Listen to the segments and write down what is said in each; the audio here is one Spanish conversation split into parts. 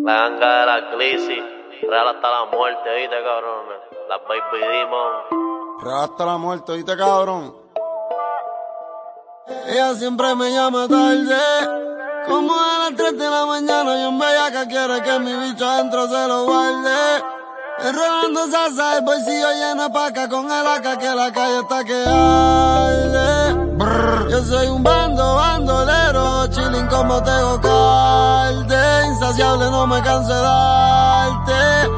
La ganga de la crisis, real hasta la muerte, ¿viste, cabrón? Las Baby Demon. Real hasta la muerte, ¿viste, cabrón? Ella siempre me llama tarde, como a las 3 de la mañana. Y en bellaca quiere que mi bicho adentro se lo guarde. Enrolando salsa, el bolsillo lleno de paca, con el AK que la calle está que arde. Yo soy un bandolero, chilling como Tego Calde. Insaciable, no me canso de darte.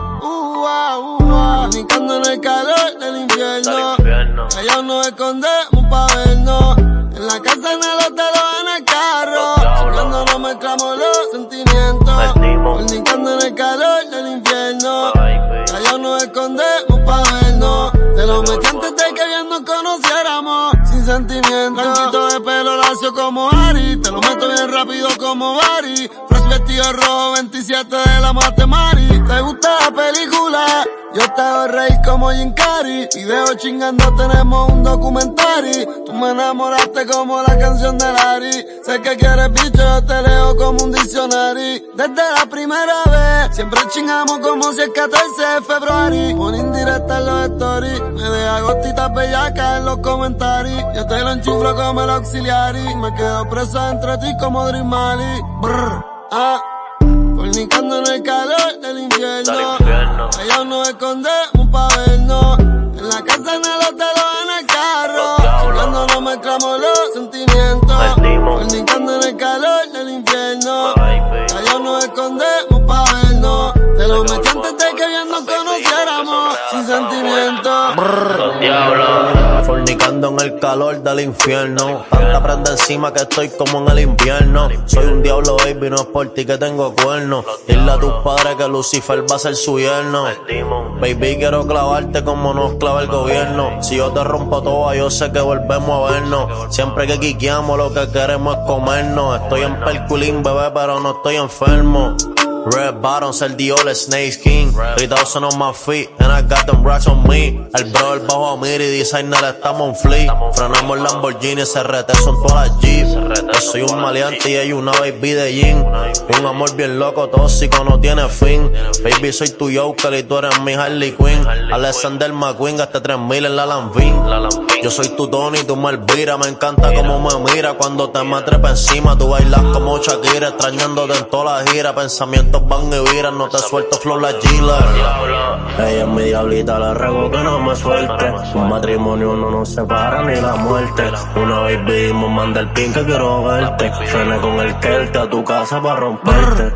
Fornicando en el calor del infierno. Allá nos escondemos pa' vernos. En la casa, en el hotel o en el carro. Cuando no mezclamos los sentimientos. Fornicando en el calor del infierno. Allá nos escondemos pa' vernos. Te lo metí antes de que bien nos conociéramos. Sin sentimiento. Blanquito de pelo lacio como Ari. Te lo meto bien rápido como Bari. Fresh vestido rojo 27 de la Matemari. ¿Te gusta la película? Yo te hago reír como Jim Carrey. Video chingando, tenemos un documentary. Tú me enamoraste como la canción de Larry. Sé que quieres bicho, yo te leo como un diccionario. Desde la primera vez, siempre chingamos como si es 14 de febrero. Pon indirecta en los stories. Me deja gotitas bellacas en los comentarios. Yo te lo enchuflo como el auxiliary. Me quedo preso entre ti como Dream Mali. Fornicando en el calor del infierno. Allá nos escondemos pa' vernos. En la casa, en el hotel o en el carro. Cuando no mezclamos los sentimientos. Fornicando en el calor del infierno. Allá nos escondemos pa' vernos. Te lo metí antes de que bien nos conociéramos. Sin sentimiento. Los diablos. Fornicando en el calor del infierno. Tanta prenda encima que estoy como en el invierno. Soy un diablo, baby, no es por ti que tengo cuernos. Dile a tus padres que Lucifer va a ser su yerno. Baby, quiero clavarte como nos clava el gobierno. Si yo te rompo toda, yo sé que volvemos a vernos. Siempre que quiqueamos, lo que queremos es comernos. Estoy en perculín, bebé, pero no estoy enfermo. Red bottoms, el Dior, Snake Skin 3,000 on my feet, and I got them racks on me. El bro, el bajo a mí y designer estamos en fleet. Frenamos Lamborghini, CRT son todas las Jeep. Yo soy un maleante y ella una baby de jean. Un amor bien loco, tóxico, no tiene fin. Baby, soy tu Joker y tú eres mi Harley Quinn. Alexander McQueen, gasté 3,000 en la Lanvin. Yo soy tu Tony, tú me Elvira. Me encanta como me mira cuando te me trepa encima. Tú bailas como Shakira, extrañándote en toda la gira. Pensamientos van y viran, no te suelto flow la Gila. Ella es mi diablita, le ruego que no me suelte. Un matrimonio no nos separa ni la muerte. Una vez vimos, manda el pin que quiero verte. Frené con el Kelte a tu casa para romperte.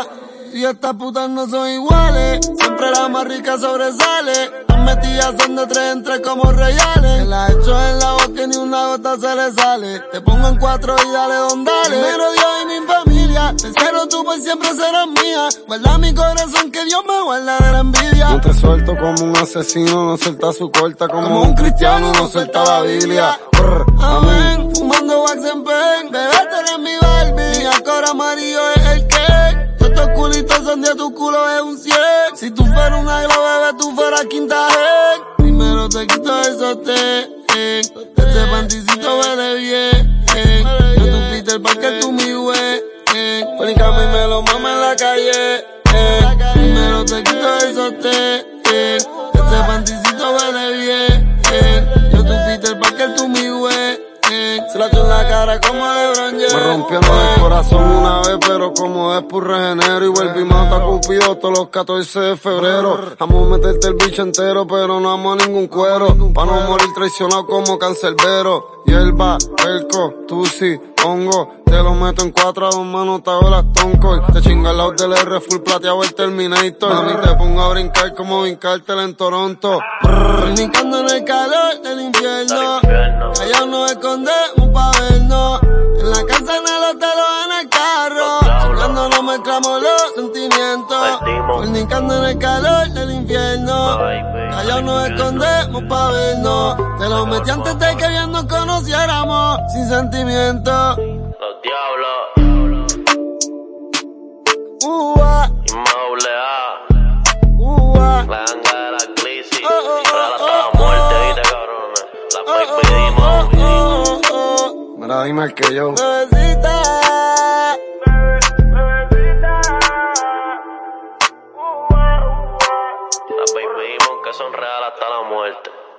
Y estas putas no son iguales. Siempre la más rica sobresale. Las metidas son de 3 en 3 como reales. Me la echo en la boca y ni una gota se le sale. Te pongo en 4 y dale don dale. Primero Dios y mi familia. Tercero tú por siempre serás mía. Guarda mi corazón que Dios me guarda de la envidia. No te suelto como un asesino, no suelta su corta. Como un cristiano, no suelta la Biblia. Amén. Fumando wax en pen. Bebé, tú eres mi Barbie. Mi acor amarillo es el cake. Estos culitos son de tu culo, es un 100. Si tú fueras una aglo, bebé, tú fueras quinta gen. Primero te quito el sostén. Ese panticito huele bien. Yo tu Peter Parker, tú mi güey. Fríncame y me lo mama en la calle. Primero te quito el sostén. Ese panticito huele bien. Yo tu Peter Parker, tú mi güey. Se la echo en la cara como LeBron James. Me rompieron el corazón una vez, pero como después regenero. Y vuelvo y mato a Cupido todos los 14 de febrero. Amo meterte el bicho entero, pero no amo ningún cuero. Pa' no morir traicionado como cancerbero. Hierba, perco, tusi, hongo. Te lo meto en 4 a 2 manos, te hago las tonco. Te chinga el lado del R full plateado el Terminator. A mí te pongo a brincar como brincártela en Toronto. Fornicando en el calor del infierno. Allá nos escondemos pa' vernos. En la casa, en el hotel o en el carro. Cuando no mezclamos los sentimientos. Fornicando en el calor del infierno. Allá nos escondemos pa' vernos. Te lo metí antes de que bien nos conociéramos. Sin sentimiento. Los diablos. La ganga de la crisis, real hasta la muerte, ¿viste, cabrón? La Baby Demon. Mira, dime el que yo. que son reales hasta la muerte.